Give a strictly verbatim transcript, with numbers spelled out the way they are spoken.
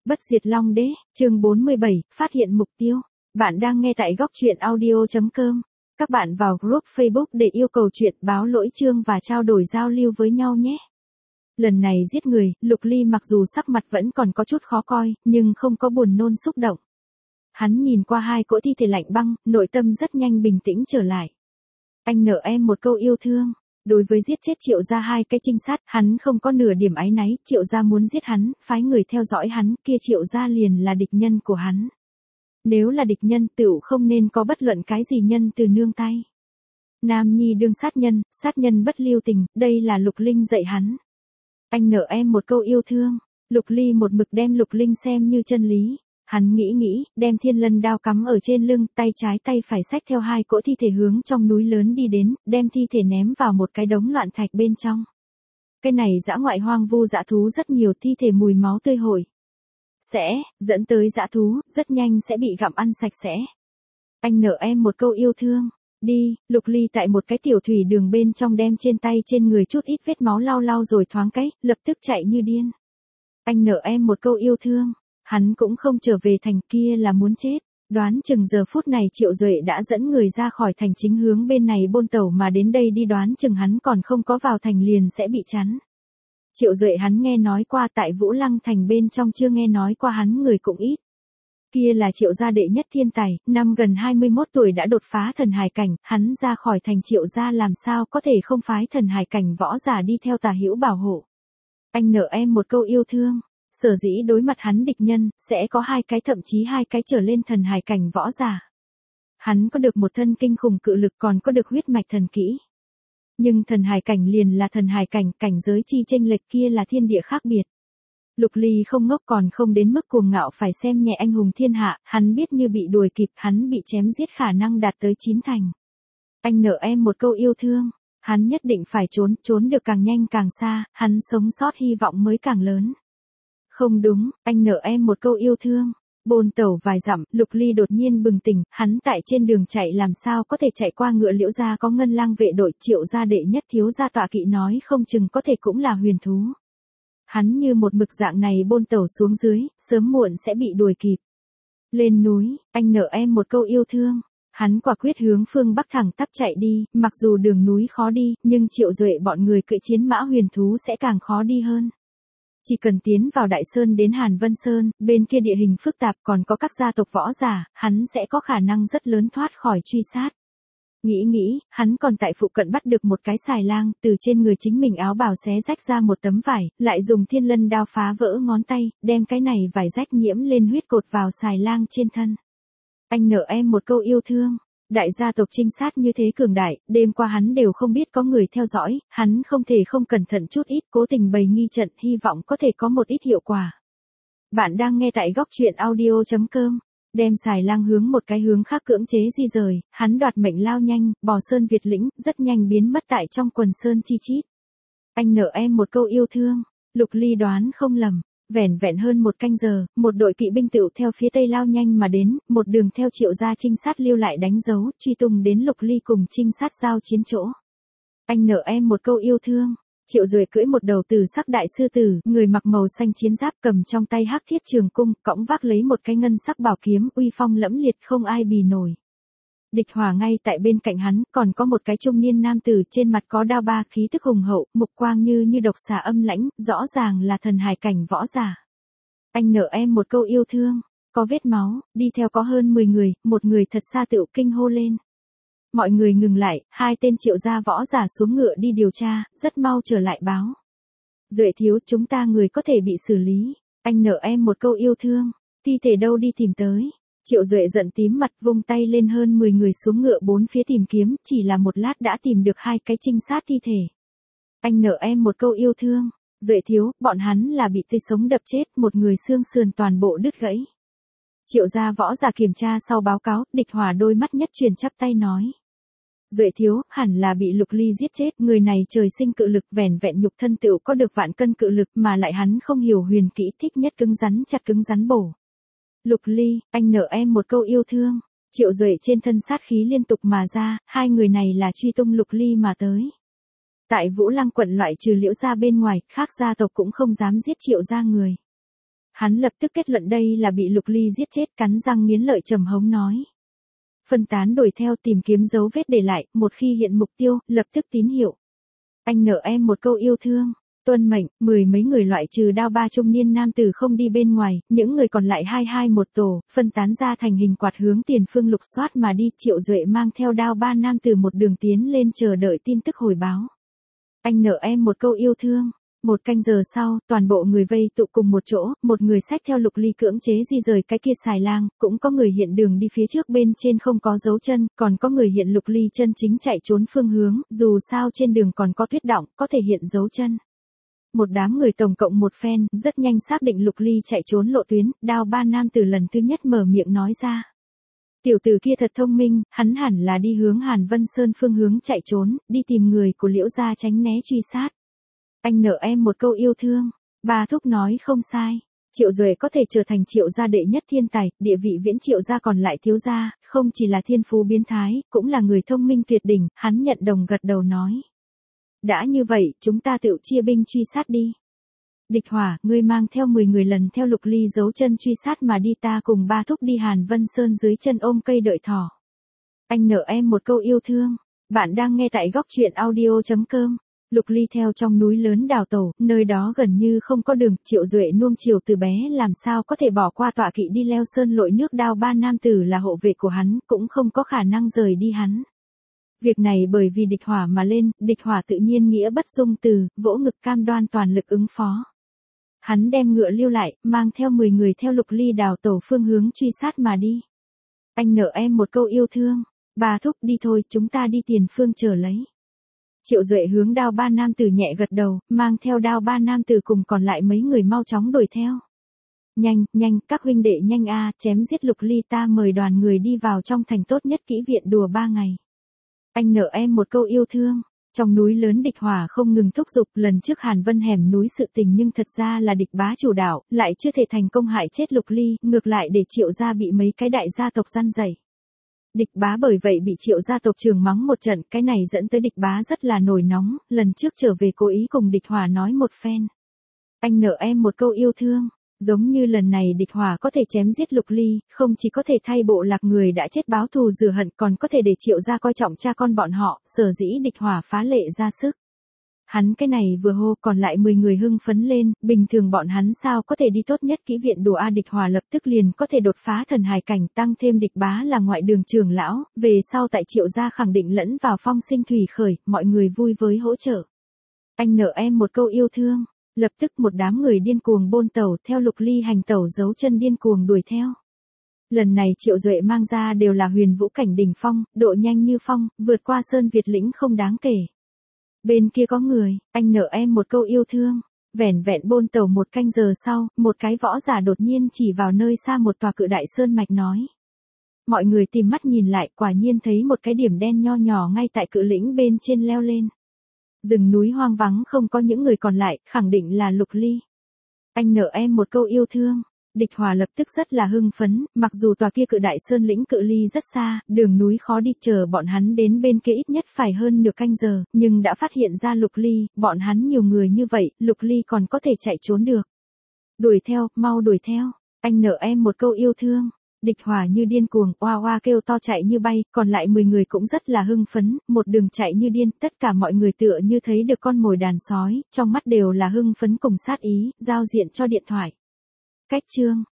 Bất diệt Long Đế, chương bốn mươi bảy, phát hiện mục tiêu. Bạn đang nghe tại góc truyện audio.com. Các bạn vào group Facebook để yêu cầu chuyện báo lỗi chương và trao đổi giao lưu với nhau nhé. Lần này giết người, Lục Ly mặc dù sắc mặt vẫn còn có chút khó coi, nhưng không có buồn nôn xúc động. Hắn nhìn qua hai cỗ thi thể lạnh băng, nội tâm rất nhanh bình tĩnh trở lại. Anh nợ em một câu yêu thương. Đối với giết chết Triệu gia hai cái trinh sát, hắn không có nửa điểm áy náy, Triệu gia muốn giết hắn, phái người theo dõi hắn, kia Triệu gia liền là địch nhân của hắn. Nếu là địch nhân, tựu không nên có bất luận cái gì nhân từ nương tay. Nam nhi đương sát nhân, sát nhân bất lưu tình, đây là Lục Linh dạy hắn. Anh nợ em một câu yêu thương. Lục Ly một mực đem Lục Linh xem như chân lý. Hắn nghĩ nghĩ, đem thiên lân đao cắm ở trên lưng, tay trái tay phải xách theo hai cỗ thi thể hướng trong núi lớn đi đến, đem thi thể ném vào một cái đống loạn thạch bên trong. Cái này dã ngoại hoang vu dã thú rất nhiều, thi thể mùi máu tươi hổi. Sẽ, dẫn tới dã thú, rất nhanh sẽ bị gặm ăn sạch sẽ. Anh nợ em một câu yêu thương. Đi, Lục Ly tại một cái tiểu thủy đường bên trong đem trên tay trên người chút ít vết máu lau lau rồi thoáng cái, lập tức chạy như điên. Anh nợ em một câu yêu thương. Hắn cũng không trở về thành, kia là muốn chết. Đoán chừng giờ phút này Triệu Duệ đã dẫn người ra khỏi thành chính hướng bên này bôn tẩu mà đến đây đi, đoán chừng hắn còn không có vào thành liền sẽ bị chắn. Triệu Duệ hắn nghe nói qua tại Vũ Lăng thành bên trong, chưa nghe nói qua hắn người cũng ít. Kia là Triệu gia đệ nhất thiên tài, năm gần hai mươi mốt tuổi đã đột phá thần hải cảnh, hắn ra khỏi thành Triệu gia làm sao có thể không phái thần hải cảnh võ giả đi theo tà hữu bảo hộ. Anh nợ em một câu yêu thương. Sở dĩ đối mặt hắn địch nhân, sẽ có hai cái thậm chí hai cái trở lên thần hải cảnh võ giả. Hắn có được một thân kinh khủng cự lực, còn có được huyết mạch thần kỹ. Nhưng thần hải cảnh liền là thần hải cảnh, cảnh giới chi chênh lệch kia là thiên địa khác biệt. Lục Ly không ngốc, còn không đến mức cuồng ngạo phải xem nhẹ anh hùng thiên hạ, hắn biết như bị đuổi kịp, hắn bị chém giết khả năng đạt tới chín thành. Anh nợ em một câu yêu thương. Hắn nhất định phải trốn, trốn được càng nhanh càng xa, hắn sống sót hy vọng mới càng lớn. Không đúng, anh nợ em một câu yêu thương. Bôn tẩu vài dặm, Lục Ly đột nhiên bừng tỉnh, hắn tại trên đường chạy làm sao có thể chạy qua Ngựa Liễu gia có ngân lang vệ đội, Triệu gia đệ nhất thiếu gia tọa kỵ, nói không chừng có thể cũng là huyền thú. Hắn như một mực dạng này bôn tẩu xuống dưới, sớm muộn sẽ bị đuổi kịp. Lên núi, anh nợ em một câu yêu thương. Hắn quả quyết hướng phương bắc thẳng tắp chạy đi, mặc dù đường núi khó đi, nhưng Triệu Duệ bọn người cưỡi chiến mã huyền thú sẽ càng khó đi hơn. Chỉ cần tiến vào Đại Sơn đến Hàn Vân Sơn, bên kia địa hình phức tạp, còn có các gia tộc võ giả, hắn sẽ có khả năng rất lớn thoát khỏi truy sát. Nghĩ nghĩ, hắn còn tại phụ cận bắt được một cái xài lang, từ trên người chính mình áo bào xé rách ra một tấm vải, lại dùng thiên lân đao phá vỡ ngón tay, đem cái này vải rách nhiễm lên huyết cột vào xài lang trên thân. Anh nợ em một câu yêu thương. Đại gia tộc trinh sát như thế cường đại, đêm qua hắn đều không biết có người theo dõi, hắn không thể không cẩn thận chút ít, cố tình bày nghi trận, hy vọng có thể có một ít hiệu quả. Bạn đang nghe tại góc truyện audio.com. Đem xài lang hướng một cái hướng khác cưỡng chế di rời, hắn đoạt mệnh lao nhanh, bò sơn Việt lĩnh, rất nhanh biến mất tại trong quần sơn chi chít. Anh nợ em một câu yêu thương. Lục Ly đoán không lầm. Vẻn vẹn hơn một canh giờ, một đội kỵ binh tựu theo phía tây lao nhanh mà đến, một đường theo Triệu gia trinh sát lưu lại đánh dấu, truy tung đến Lục Ly cùng trinh sát giao chiến chỗ. Anh nợ em một câu yêu thương. Triệu Duệ cưỡi một đầu tử sắc đại sư tử, người mặc màu xanh chiến giáp, cầm trong tay hắc thiết trường cung, cõng vác lấy một cái ngân sắc bảo kiếm, uy phong lẫm liệt không ai bì nổi. Địch Hỏa ngay tại bên cạnh hắn, còn có một cái trung niên nam tử, trên mặt có đao ba, khí tức hùng hậu, mục quang như như độc xà âm lãnh, rõ ràng là thần hải cảnh võ giả. Anh nợ em một câu yêu thương. Có vết máu, đi theo có hơn mười người, một người thật xa tựu kinh hô lên. Mọi người ngừng lại, hai tên Triệu gia võ giả xuống ngựa đi điều tra, rất mau trở lại báo. Duệ thiếu, chúng ta người có thể bị xử lý. Anh nợ em một câu yêu thương. Thi thể đâu đi tìm tới. Triệu Duệ giận tím mặt, vung tay lên, hơn mười người xuống ngựa bốn phía tìm kiếm, chỉ là một lát đã tìm được hai cái trinh sát thi thể. Anh nợ em một câu yêu thương. Duệ thiếu, bọn hắn là bị tươi sống đập chết, một người xương sườn toàn bộ đứt gãy. Triệu gia võ giả kiểm tra sau báo cáo, Địch Hỏa đôi mắt nhất truyền chắp tay nói. Duệ thiếu, hẳn là bị Lục Ly giết chết, người này trời sinh cự lực, vẻn vẹn nhục thân tựu có được vạn cân cự lực, mà lại hắn không hiểu huyền kỹ, thích nhất cứng rắn chặt cứng rắn bổ. Lục Ly, anh nợ em một câu yêu thương. Triệu Duệ trên thân sát khí liên tục mà ra, hai người này là truy tung Lục Ly mà tới. Tại Vũ Lăng quận loại trừ Liễu gia bên ngoài, khác gia tộc cũng không dám giết Triệu gia người. Hắn lập tức kết luận đây là bị Lục Ly giết chết, cắn răng nghiến lợi trầm hống nói. Phân tán đuổi theo tìm kiếm dấu vết để lại, một khi hiện mục tiêu, lập tức tín hiệu. Anh nợ em một câu yêu thương. Tuân mệnh, mười mấy người loại trừ đao ba trung niên nam tử không đi bên ngoài, những người còn lại hai hai một tổ, phân tán ra thành hình quạt hướng tiền phương lục soát mà đi. Triệu Duệ mang theo đao ba nam tử một đường tiến lên chờ đợi tin tức hồi báo. Anh nợ em một câu yêu thương. Một canh giờ sau, toàn bộ người vây tụ cùng một chỗ, một người xách theo Lục Ly cưỡng chế di rời cái kia xài lang, cũng có người hiện đường đi phía trước bên trên không có dấu chân, còn có người hiện Lục Ly chân chính chạy trốn phương hướng, dù sao trên đường còn có tuyết đọng, có thể hiện dấu chân. Một đám người tổng cộng một phen, rất nhanh xác định Lục Ly chạy trốn lộ tuyến, đao ba nam từ lần thứ nhất mở miệng nói ra. Tiểu tử kia thật thông minh, hắn hẳn là đi hướng Hàn Vân Sơn phương hướng chạy trốn, đi tìm người của Liễu gia tránh né truy sát. Anh nợ em một câu yêu thương. Ba thúc nói không sai. Triệu Duệ có thể trở thành Triệu gia đệ nhất thiên tài, địa vị viễn Triệu gia còn lại thiếu gia, không chỉ là thiên phú biến thái, cũng là người thông minh tuyệt đỉnh, hắn nhận đồng gật đầu nói. Đã như vậy, chúng ta tự chia binh truy sát đi. Địch Hỏa, ngươi mang theo mười người lần theo Lục Ly giấu chân truy sát mà đi, ta cùng ba thúc đi Hàn Vân Sơn dưới chân ôm cây đợi thỏ. Anh nợ em một câu yêu thương. Bạn đang nghe tại góc truyện audio chấm com. Lục Ly theo trong núi lớn đào tẩu, nơi đó gần như không có đường, Triệu Duệ nuông chiều từ bé làm sao có thể bỏ qua tọa kỵ đi leo sơn lội nước, đao ba nam tử là hộ vệ của hắn, cũng không có khả năng rời đi hắn. Việc này bởi vì Địch Hỏa mà lên, Địch Hỏa tự nhiên nghĩa bất dung từ, vỗ ngực cam đoan toàn lực ứng phó. Hắn đem ngựa lưu lại, mang theo mười người theo Lục Ly đào tẩu phương hướng truy sát mà đi. Anh nợ em một câu yêu thương. Ba thúc đi thôi, chúng ta đi tiền phương chờ lấy. Triệu Duệ hướng đao ba nam tử nhẹ gật đầu, mang theo đao ba nam tử cùng còn lại mấy người mau chóng đuổi theo. Nhanh, nhanh, các huynh đệ nhanh a, chém giết Lục Ly, ta mời đoàn người đi vào trong thành tốt nhất kỹ viện đùa ba ngày. Anh nợ em một câu yêu thương. Trong núi lớn Địch Hỏa không ngừng thúc giục, lần trước Hàn Vân hẻm núi sự tình nhưng thật ra là Địch bá chủ đạo, lại chưa thể thành công hại chết Lục Ly, ngược lại để Triệu gia bị mấy cái đại gia tộc gian dày. Địch bá bởi vậy bị Triệu gia tộc trưởng mắng một trận, cái này dẫn tới Địch bá rất là nổi nóng, lần trước trở về cố ý cùng Địch Hỏa nói một phen. Anh nợ em một câu yêu thương. Giống như lần này Địch Hỏa có thể chém giết Lục Ly, không chỉ có thể thay bộ lạc người đã chết báo thù rửa hận, còn có thể để Triệu gia coi trọng cha con bọn họ, sở dĩ Địch Hỏa phá lệ ra sức. Hắn cái này vừa hô, còn lại mười người hưng phấn lên, bình thường bọn hắn sao có thể đi tốt nhất kỹ viện đùa a, Địch Hỏa lập tức liền có thể đột phá thần hải cảnh, tăng thêm Địch bá là ngoại đường trưởng lão, về sau tại Triệu gia khẳng định lẫn vào phong sinh thủy khởi, mọi người vui với hỗ trợ. Anh nợ em một câu yêu thương. Lập tức một đám người điên cuồng bôn tẩu theo Lục Ly hành tẩu giấu chân điên cuồng đuổi theo. Lần này Triệu Duệ mang ra đều là huyền vũ cảnh đỉnh phong, độ nhanh như phong, vượt qua sơn Việt lĩnh không đáng kể. Bên kia có người, anh nợ em một câu yêu thương. Vẻn vẹn bôn tẩu một canh giờ sau, một cái võ giả đột nhiên chỉ vào nơi xa một tòa cự đại sơn mạch nói. Mọi người tìm mắt nhìn lại, quả nhiên thấy một cái điểm đen nho nhỏ ngay tại cự lĩnh bên trên leo lên. Rừng núi hoang vắng không có những người còn lại, khẳng định là Lục Ly. Anh nợ em một câu yêu thương. Địch Hỏa lập tức rất là hưng phấn, mặc dù tòa kia cự đại sơn lĩnh cự ly rất xa, đường núi khó đi, chờ bọn hắn đến bên kia ít nhất phải hơn nửa canh giờ, nhưng đã phát hiện ra Lục Ly, bọn hắn nhiều người như vậy, Lục Ly còn có thể chạy trốn được. Đuổi theo, mau đuổi theo. Anh nợ em một câu yêu thương. Địch Hỏa như điên cuồng, oa oa kêu to chạy như bay, còn lại mười người cũng rất là hưng phấn, một đường chạy như điên, tất cả mọi người tựa như thấy được con mồi đàn sói, trong mắt đều là hưng phấn cùng sát ý, giao diện cho điện thoại. Cách chương